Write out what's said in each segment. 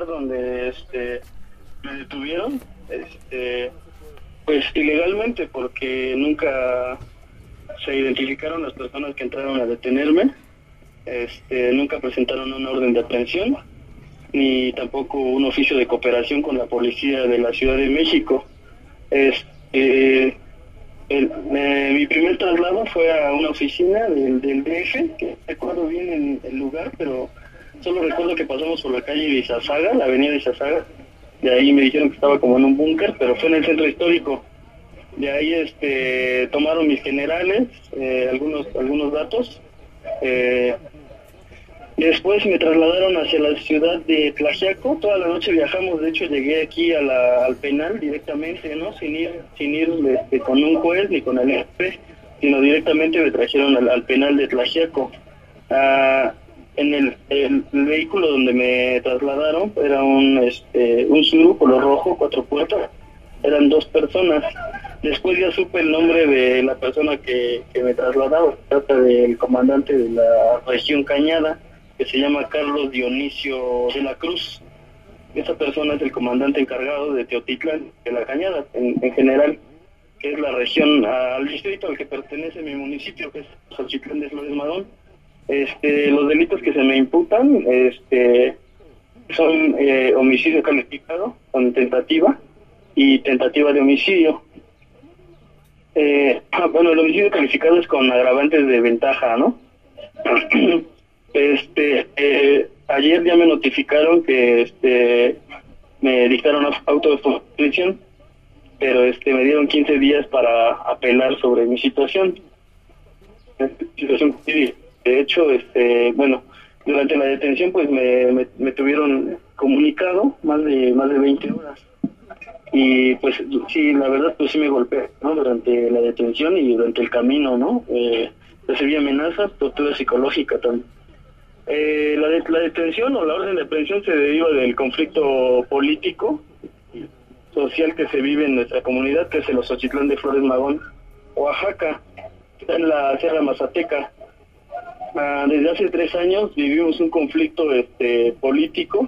lugar donde me detuvieron, pues ilegalmente, porque nunca se identificaron las personas que entraron a detenerme, nunca presentaron una orden de aprehensión, ni tampoco un oficio de cooperación con la policía de la Ciudad de México. Mi primer traslado fue a una oficina del DF, que recuerdo bien el lugar, pero solo recuerdo que pasamos por la calle de Izazaga, la avenida de Izazaga. De ahí me dijeron que estaba como en un búnker, pero fue en el centro histórico. De ahí tomaron mis generales, algunos datos. Después me trasladaron hacia la ciudad de Tlaxiaco. Toda la noche viajamos, de hecho llegué aquí al penal directamente, ¿no? Sin ir con un juez ni con el jefe, sino directamente me trajeron al penal de Tlaxiaco. En el vehículo donde me trasladaron era un Tsuru color rojo, 4 puertas. Eran 2 personas. Después ya supe el nombre de la persona que me trasladaba. Se trata del comandante de la región Cañada, que se llama Carlos Dionisio de la Cruz. Esa persona es el comandante encargado de Teotitlán, de la Cañada, en general, que es la región, al distrito al que pertenece mi municipio, que es Xochitlán de Flores Magón. Los delitos que se me imputan son homicidio calificado con tentativa y tentativa de homicidio. Bueno, el homicidio calificado es con agravantes de ventaja, ¿no? Ayer ya me notificaron que me dictaron auto de prisión, pero me dieron 15 días para apelar sobre mi situación. De hecho, bueno, durante la detención pues me tuvieron comunicado más de 20 horas. Y pues sí, la verdad pues sí me golpeé, ¿no? Durante la detención y durante el camino, ¿no? Recibí amenazas, tortura psicológica también. La detención o la orden de aprehensión se deriva del conflicto político y social que se vive en nuestra comunidad, que es el Xochitlán de Flores Magón, Oaxaca, está en la Sierra Mazateca. Desde hace 3 años vivimos un conflicto político,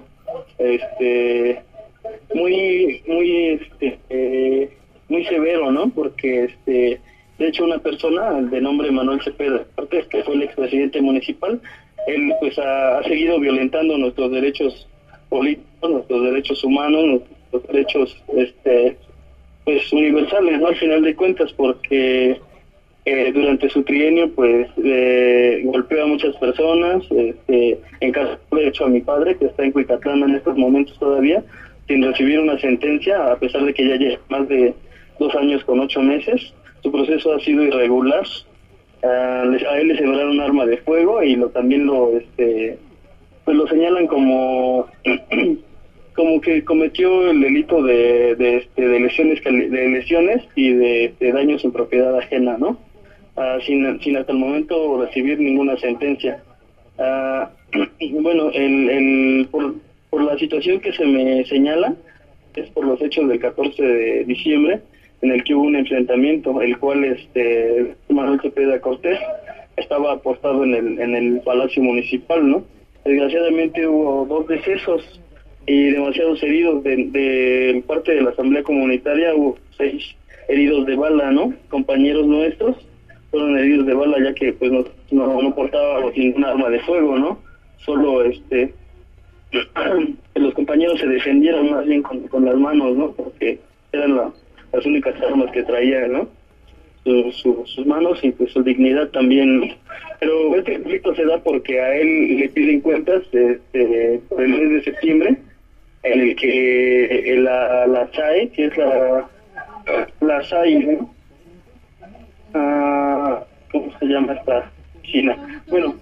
muy severo, ¿no? Porque de hecho una persona de nombre Manuel Cepeda Cortés, que fue el expresidente municipal, él pues ha seguido violentando nuestros derechos políticos, nuestros derechos humanos, nuestros derechos pues universales, ¿no? Al final de cuentas, porque durante su trienio pues golpeó a muchas personas, en caso de hecho a mi padre, que está en Cuicatlán en estos momentos todavía, sin recibir una sentencia, a pesar de que ya lleva más de 2 años con 8 meses. Su proceso ha sido irregular. A él le sembraron un arma de fuego y también pues lo señalan como que cometió el delito de lesiones y de daños en propiedad ajena, ¿no? Sin hasta el momento recibir ninguna sentencia. Bueno, por la situación que se me señala, es por los hechos del 14 de diciembre, en el que hubo un enfrentamiento, el cual Manuel Cepeda Cortés estaba apostado en el Palacio Municipal, ¿no? Desgraciadamente hubo 2 decesos y demasiados heridos. De parte de la Asamblea Comunitaria hubo 6 heridos de bala, ¿no? Compañeros nuestros fueron heridos de bala, ya que pues no portábamos ningún arma de fuego, ¿no? Solo los compañeros se defendieron más bien con las manos, ¿no? Porque eran las únicas armas que traían, ¿no? Sus manos y pues su dignidad también, ¿no? Pero este conflicto se da porque a él le piden cuentas por el mes de septiembre, en el que la SAE, que es la SAI, ¿no? ¿Cómo se llama esta China? Bueno,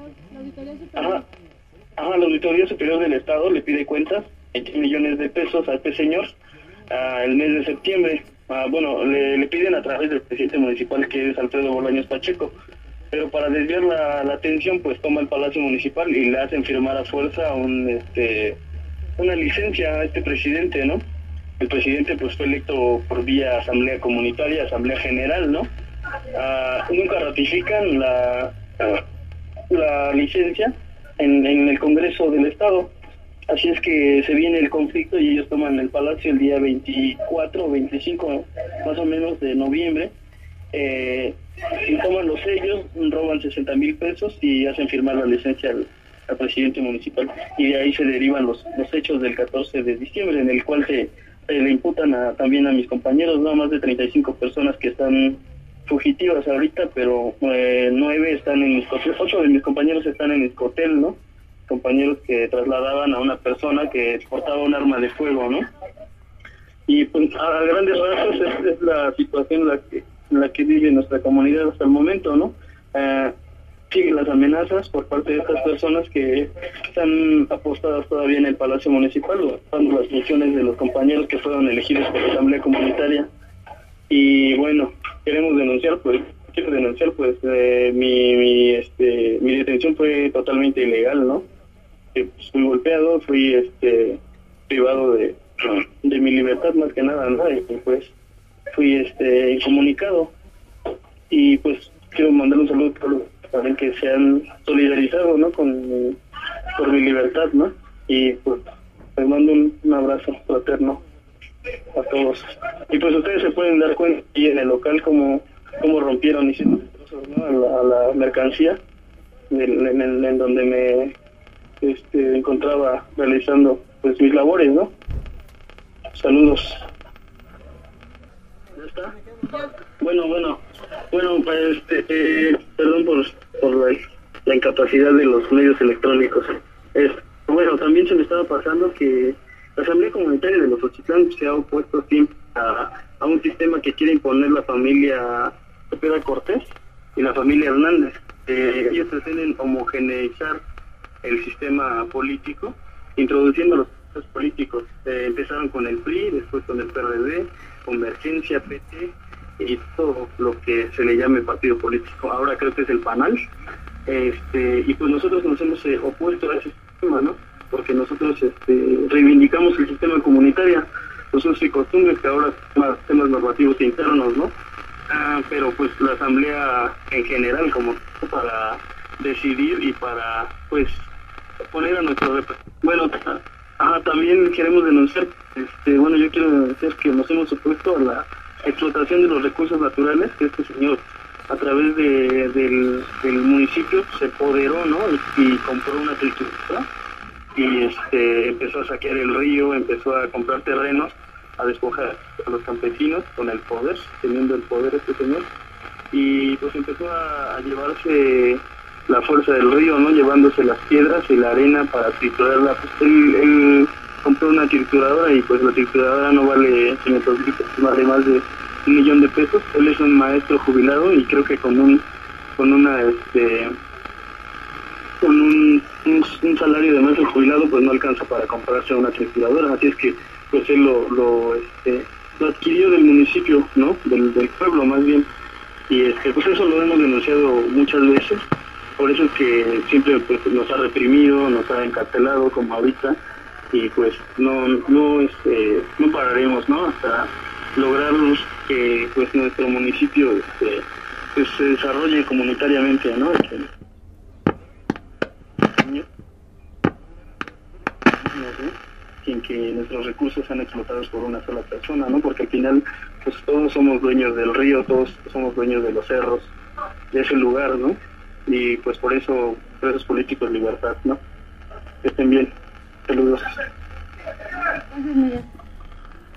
la Auditoría Superior del Estado le pide cuentas, 20 millones de pesos a este señor, el mes de septiembre. Bueno, le piden a través del presidente municipal, que es Alfredo Bolaños Pacheco, pero para desviar la atención, pues toma el Palacio Municipal y le hacen firmar a fuerza una licencia a este presidente, ¿no? El presidente pues fue electo por vía asamblea comunitaria, asamblea general, ¿no? Nunca ratifican la licencia en el Congreso del Estado. Así es que se viene el conflicto y ellos toman el palacio el día 24 o 25 más o menos de noviembre. Y toman los sellos, roban 60,000 pesos y hacen firmar la licencia al presidente municipal. Y de ahí se derivan los hechos del 14 de diciembre, en el cual se le imputan también a mis compañeros, no más de 35 personas que están fugitivas ahorita, pero 9 están en Iscotel, 8 de mis compañeros están en Iscotel, ¿no? Compañeros que trasladaban a una persona que portaba un arma de fuego, ¿no? Y pues a grandes rasgos es la situación en la que vive nuestra comunidad hasta el momento, ¿no? Siguen las amenazas por parte de estas personas que están apostadas todavía en el Palacio Municipal, ocupando las funciones de los compañeros que fueron elegidos por la Asamblea Comunitaria. Y bueno, quiero denunciar pues mi detención fue totalmente ilegal, ¿no? Pues, fui golpeado, fui privado de mi libertad más que nada, ¿no? Y pues fui incomunicado. Y pues quiero mandar un saludo a todos los también que se han solidarizado, ¿no? por mi libertad, ¿no? Y pues les mando un abrazo fraterno a todos. Y pues ustedes se pueden dar cuenta y en el local cómo rompieron y hicieron destrozos, ¿no? a la mercancía en donde me encontraba realizando pues mis labores, ¿no? Saludos. ¿Ya está? Bueno, pues perdón por la incapacidad de los medios electrónicos. Bueno, también se me estaba pasando que la Asamblea Comunitaria de los Ochitlán se ha opuesto siempre a un sistema que quiere imponer la familia Cepeda Cortés y la familia Hernández. Ellos pretenden homogeneizar el sistema político, introduciendo los partidos políticos. Empezaron con el PRI, después con el PRD, Convergencia, PT y todo lo que se le llame partido político. Ahora creo que es el PANAL. Y pues nosotros nos hemos opuesto a ese sistema, ¿no? Porque nosotros reivindicamos el sistema comunitario, los usos y costumbres, que ahora temas normativos internos, ¿no? Pero pues la asamblea en general, como para decidir y para pues poner a nuestro bueno, también queremos denunciar, yo quiero denunciar que nos hemos opuesto a la explotación de los recursos naturales, que este señor a través del municipio se apoderó, ¿no? Y compró una trituradora y empezó a saquear el río, empezó a comprar terrenos, a despojar a los campesinos con el poder, teniendo el poder este señor, y pues empezó a llevarse la fuerza del río, ¿no? Llevándose las piedras y la arena para triturarla. Pues él compró una trituradora y pues la trituradora no vale 500,000 pesos, vale más de 1,000,000 de pesos. Él es un maestro jubilado y creo que con un salario de maestro jubilado pues no alcanza para comprarse una trituradora, así es que pues él lo adquirió del municipio, ¿no? Del pueblo más bien, y pues eso lo hemos denunciado muchas veces. Por eso es que siempre pues nos ha reprimido, nos ha encarcelado como ahorita, y pues no pararemos, ¿no? Hasta lograr que pues nuestro municipio pues se desarrolle comunitariamente, ¿no? Sin que nuestros recursos sean explotados por una sola persona, ¿no? Porque al final pues todos somos dueños del río, todos somos dueños de los cerros, de ese lugar, ¿no? Y pues por eso presos políticos, libertad, ¿no? Que estén bien. Saludos. Gracias, Miguel.